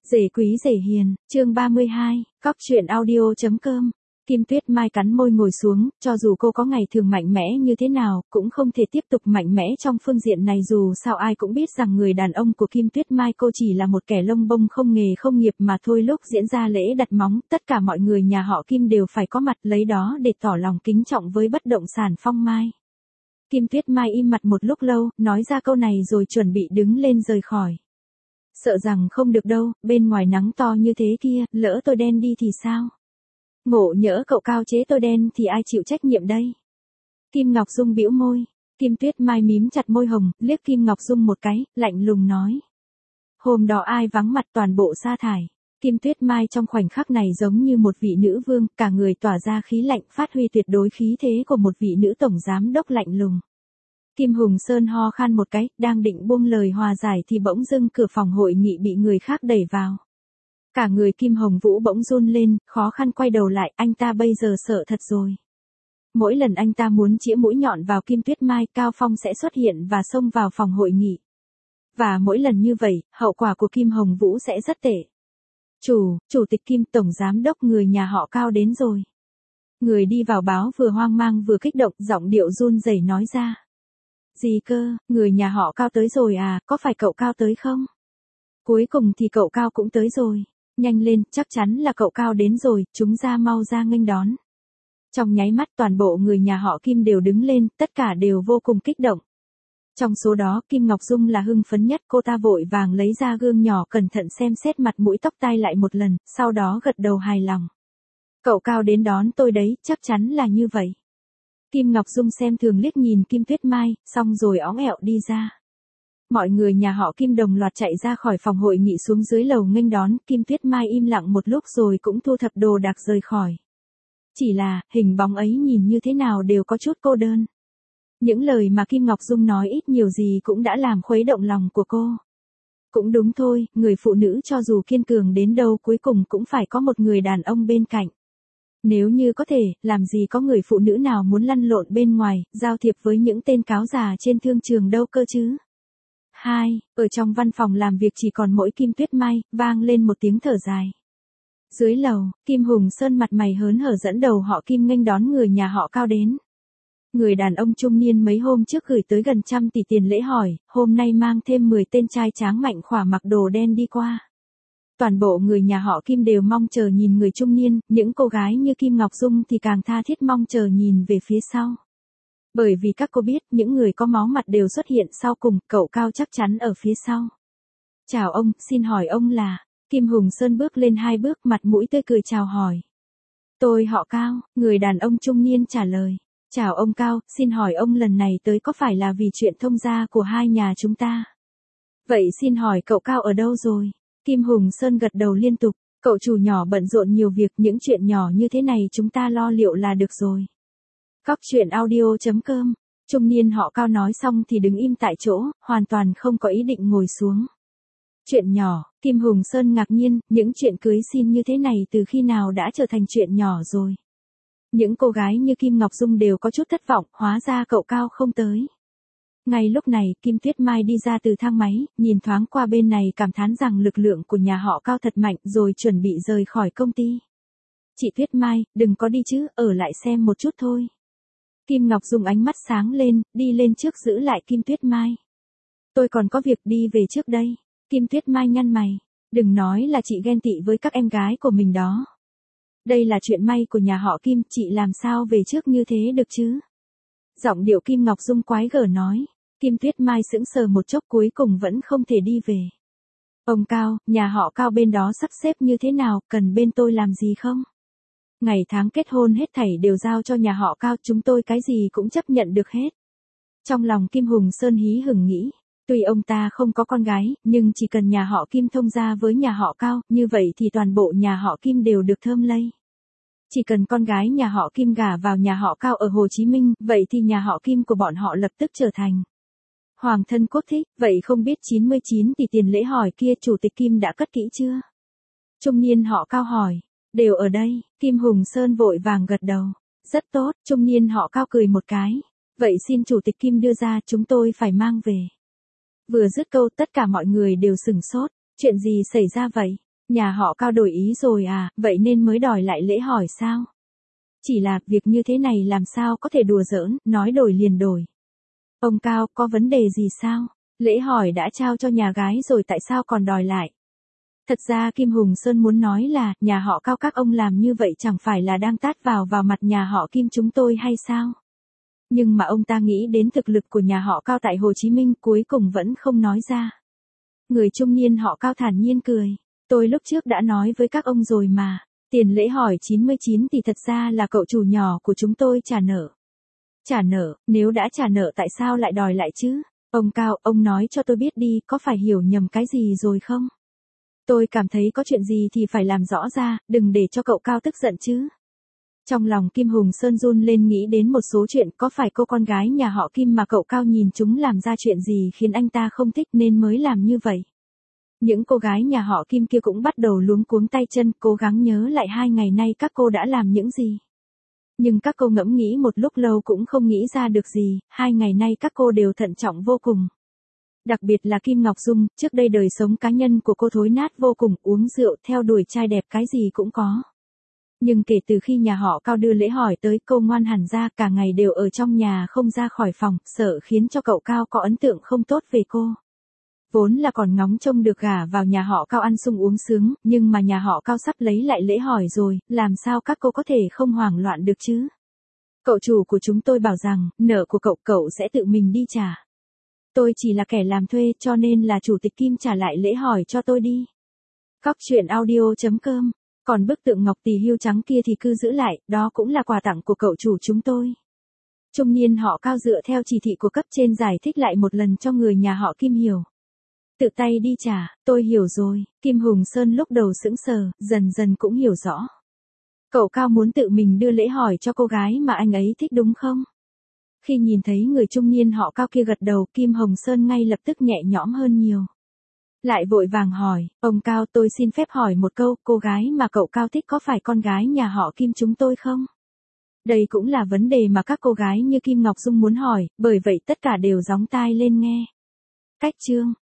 Rể quý rể hiền, chương 32, cóc truyện audio.com. Kim Tuyết Mai cắn môi ngồi xuống, cho dù cô có ngày thường mạnh mẽ như thế nào, cũng không thể tiếp tục mạnh mẽ trong phương diện này, dù sao ai cũng biết rằng người đàn ông của Kim Tuyết Mai cô chỉ là một kẻ lông bông không nghề không nghiệp mà thôi. Lúc diễn ra lễ đặt móng, tất cả mọi người nhà họ Kim đều phải có mặt, lấy đó để tỏ lòng kính trọng với bất động sản Phong Mai. Kim Tuyết Mai im mặt một lúc lâu, nói ra câu này rồi chuẩn bị đứng lên rời khỏi. Sợ rằng không được đâu, bên ngoài nắng to như thế kia, lỡ tôi đen đi thì sao? Ngộ nhỡ cậu Cao chế tôi đen thì ai chịu trách nhiệm đây? Kim Ngọc Dung bĩu môi. Kim Tuyết Mai mím chặt môi hồng, liếc Kim Ngọc Dung một cái, lạnh lùng nói. Hôm đó ai vắng mặt toàn bộ sa thải. Kim Tuyết Mai trong khoảnh khắc này giống như một vị nữ vương, cả người tỏa ra khí lạnh, phát huy tuyệt đối khí thế của một vị nữ tổng giám đốc lạnh lùng. Kim Hùng Sơn ho khan một cái, đang định buông lời hòa giải thì bỗng dưng cửa phòng hội nghị bị người khác đẩy vào. Cả người Kim Hồng Vũ bỗng run lên, khó khăn quay đầu lại, anh ta bây giờ sợ thật rồi. Mỗi lần anh ta muốn chĩa mũi nhọn vào Kim Tuyết Mai, Cao Phong sẽ xuất hiện và xông vào phòng hội nghị. Và mỗi lần như vậy, hậu quả của Kim Hồng Vũ sẽ rất tệ. Chủ tịch Kim, tổng giám đốc người nhà họ Cao đến rồi. Người đi vào báo vừa hoang mang vừa kích động, giọng điệu run rẩy nói ra. Gì cơ, người nhà họ Cao tới rồi à, có phải cậu Cao tới không? Cuối cùng thì cậu Cao cũng tới rồi. Nhanh lên, chắc chắn là cậu Cao đến rồi, chúng ta mau ra nghênh đón. Trong nháy mắt toàn bộ người nhà họ Kim đều đứng lên, tất cả đều vô cùng kích động. Trong số đó Kim Ngọc Dung là hưng phấn nhất, cô ta vội vàng lấy ra gương nhỏ cẩn thận xem xét mặt mũi tóc tai lại một lần, sau đó gật đầu hài lòng. Cậu Cao đến đón tôi đấy, chắc chắn là như vậy. Kim Ngọc Dung xem thường liếc nhìn Kim Tuyết Mai, xong rồi óng ẹo đi ra. Mọi người nhà họ Kim đồng loạt chạy ra khỏi phòng hội nghị xuống dưới lầu nghênh đón, Kim Tuyết Mai im lặng một lúc rồi cũng thu thập đồ đạc rời khỏi. Chỉ là, hình bóng ấy nhìn như thế nào đều có chút cô đơn. Những lời mà Kim Ngọc Dung nói ít nhiều gì cũng đã làm khuấy động lòng của cô. Cũng đúng thôi, người phụ nữ cho dù kiên cường đến đâu cuối cùng cũng phải có một người đàn ông bên cạnh. Nếu như có thể, làm gì có người phụ nữ nào muốn lăn lộn bên ngoài, giao thiệp với những tên cáo già trên thương trường đâu cơ chứ. Ở trong văn phòng làm việc chỉ còn mỗi Kim Tuyết Mai, vang lên một tiếng thở dài. Dưới lầu, Kim Hùng Sơn mặt mày hớn hở dẫn đầu họ Kim nghênh đón người nhà họ Cao đến. Người đàn ông trung niên mấy hôm trước gửi tới gần 100 tỷ tiền lễ hỏi, hôm nay mang thêm 10 tên trai tráng mạnh khỏa mặc đồ đen đi qua. Toàn bộ người nhà họ Kim đều mong chờ nhìn người trung niên, những cô gái như Kim Ngọc Dung thì càng tha thiết mong chờ nhìn về phía sau. Bởi vì các cô biết, những người có máu mặt đều xuất hiện sau cùng, cậu Cao chắc chắn ở phía sau. Chào ông, xin hỏi ông là... Kim Hùng Sơn bước lên 2 bước, mặt mũi tươi cười chào hỏi. Tôi họ Cao, người đàn ông trung niên trả lời. Chào ông Cao, xin hỏi ông lần này tới có phải là vì chuyện thông gia của hai nhà chúng ta? Vậy xin hỏi cậu Cao ở đâu rồi? Kim Hùng Sơn gật đầu liên tục, cậu chủ nhỏ bận rộn nhiều việc, những chuyện nhỏ như thế này chúng ta lo liệu là được rồi. Cóc truyện audio.com. Trung niên họ Cao nói xong thì đứng im tại chỗ, hoàn toàn không có ý định ngồi xuống. Chuyện nhỏ, Kim Hùng Sơn ngạc nhiên, những chuyện cưới xin như thế này từ khi nào đã trở thành chuyện nhỏ rồi. Những cô gái như Kim Ngọc Dung đều có chút thất vọng, hóa ra cậu Cao không tới. Ngay lúc này, Kim Tuyết Mai đi ra từ thang máy, nhìn thoáng qua bên này cảm thán rằng lực lượng của nhà họ Cao thật mạnh rồi chuẩn bị rời khỏi công ty. Chị Tuyết Mai, đừng có đi chứ, ở lại xem một chút thôi. Kim Ngọc Dung ánh mắt sáng lên, đi lên trước giữ lại Kim Tuyết Mai. Tôi còn có việc đi về trước đây. Kim Tuyết Mai nhăn mày. Đừng nói là chị ghen tị với các em gái của mình đó. Đây là chuyện may của nhà họ Kim, chị làm sao về trước như thế được chứ? Giọng điệu Kim Ngọc Dung quái gở nói. Kim Tuyết Mai sững sờ một chốc cuối cùng vẫn không thể đi về. Ông Cao, nhà họ Cao bên đó sắp xếp như thế nào, cần bên tôi làm gì không? Ngày tháng kết hôn hết thảy đều giao cho nhà họ Cao, chúng tôi cái gì cũng chấp nhận được hết. Trong lòng Kim Hùng Sơn hí hửng nghĩ. Tuy ông ta không có con gái, nhưng chỉ cần nhà họ Kim thông gia với nhà họ Cao, như vậy thì toàn bộ nhà họ Kim đều được thơm lây. Chỉ cần con gái nhà họ Kim gả vào nhà họ Cao ở Hồ Chí Minh, vậy thì nhà họ Kim của bọn họ lập tức trở thành hoàng thân quốc thích. Vậy không biết 99 tỷ tiền lễ hỏi kia chủ tịch Kim đã cất kỹ chưa? Trung niên họ Cao hỏi. Đều ở đây, Kim Hùng Sơn vội vàng gật đầu. Rất tốt, trung niên họ Cao cười một cái. Vậy xin chủ tịch Kim đưa ra, chúng tôi phải mang về. Vừa dứt câu tất cả mọi người đều sửng sốt, chuyện gì xảy ra vậy? Nhà họ Cao đổi ý rồi à, vậy nên mới đòi lại lễ hỏi sao? Chỉ là, việc như thế này làm sao có thể đùa giỡn, nói đổi liền đổi. Ông Cao, có vấn đề gì sao? Lễ hỏi đã trao cho nhà gái rồi tại sao còn đòi lại? Thật ra Kim Hùng Sơn muốn nói là, nhà họ Cao các ông làm như vậy chẳng phải là đang tát vào mặt nhà họ Kim chúng tôi hay sao? Nhưng mà ông ta nghĩ đến thực lực của nhà họ Cao tại Hồ Chí Minh cuối cùng vẫn không nói ra. Người trung niên họ Cao thản nhiên cười. Tôi lúc trước đã nói với các ông rồi mà. Tiền lễ hỏi 99 thì thật ra là cậu chủ nhỏ của chúng tôi trả nợ. Trả nợ, nếu đã trả nợ tại sao lại đòi lại chứ? Ông Cao, ông nói cho tôi biết đi, có phải hiểu nhầm cái gì rồi không? Tôi cảm thấy có chuyện gì thì phải làm rõ ra, đừng để cho cậu Cao tức giận chứ. Trong lòng Kim Hùng Sơn run lên nghĩ đến một số chuyện, có phải cô con gái nhà họ Kim mà cậu Cao nhìn chúng làm ra chuyện gì khiến anh ta không thích nên mới làm như vậy. Những cô gái nhà họ Kim kia cũng bắt đầu luống cuống tay chân, cố gắng nhớ lại 2 ngày nay các cô đã làm những gì. Nhưng các cô ngẫm nghĩ một lúc lâu cũng không nghĩ ra được gì, 2 ngày nay các cô đều thận trọng vô cùng. Đặc biệt là Kim Ngọc Dung, trước đây đời sống cá nhân của cô thối nát vô cùng, uống rượu, theo đuổi trai đẹp cái gì cũng có. Nhưng kể từ khi nhà họ Cao đưa lễ hỏi tới, cô ngoan hẳn ra, cả ngày đều ở trong nhà không ra khỏi phòng, sợ khiến cho cậu Cao có ấn tượng không tốt về cô. Vốn là còn ngóng trông được gả vào nhà họ Cao ăn sung uống sướng, nhưng mà nhà họ Cao sắp lấy lại lễ hỏi rồi, làm sao các cô có thể không hoảng loạn được chứ? Cậu chủ của chúng tôi bảo rằng, nợ của cậu sẽ tự mình đi trả. Tôi chỉ là kẻ làm thuê cho nên là chủ tịch Kim trả lại lễ hỏi cho tôi đi. Cóc truyện audio.com. Còn bức tượng ngọc tỳ hưu trắng kia thì cứ giữ lại, đó cũng là quà tặng của cậu chủ chúng tôi. Trung niên họ Cao dựa theo chỉ thị của cấp trên giải thích lại một lần cho người nhà họ Kim hiểu. Tự tay đi trả, tôi hiểu rồi. Kim Hùng Sơn lúc đầu sững sờ, dần dần cũng hiểu rõ. Cậu Cao muốn tự mình đưa lễ hỏi cho cô gái mà anh ấy thích đúng không? Khi nhìn thấy người trung niên họ Cao kia gật đầu, Kim Hồng Sơn ngay lập tức nhẹ nhõm hơn nhiều. Lại vội vàng hỏi, ông Cao, tôi xin phép hỏi một câu, cô gái mà cậu Cao thích có phải con gái nhà họ Kim chúng tôi không? Đây cũng là vấn đề mà các cô gái như Kim Ngọc Dung muốn hỏi, bởi vậy tất cả đều gióng tai lên nghe. Cách chương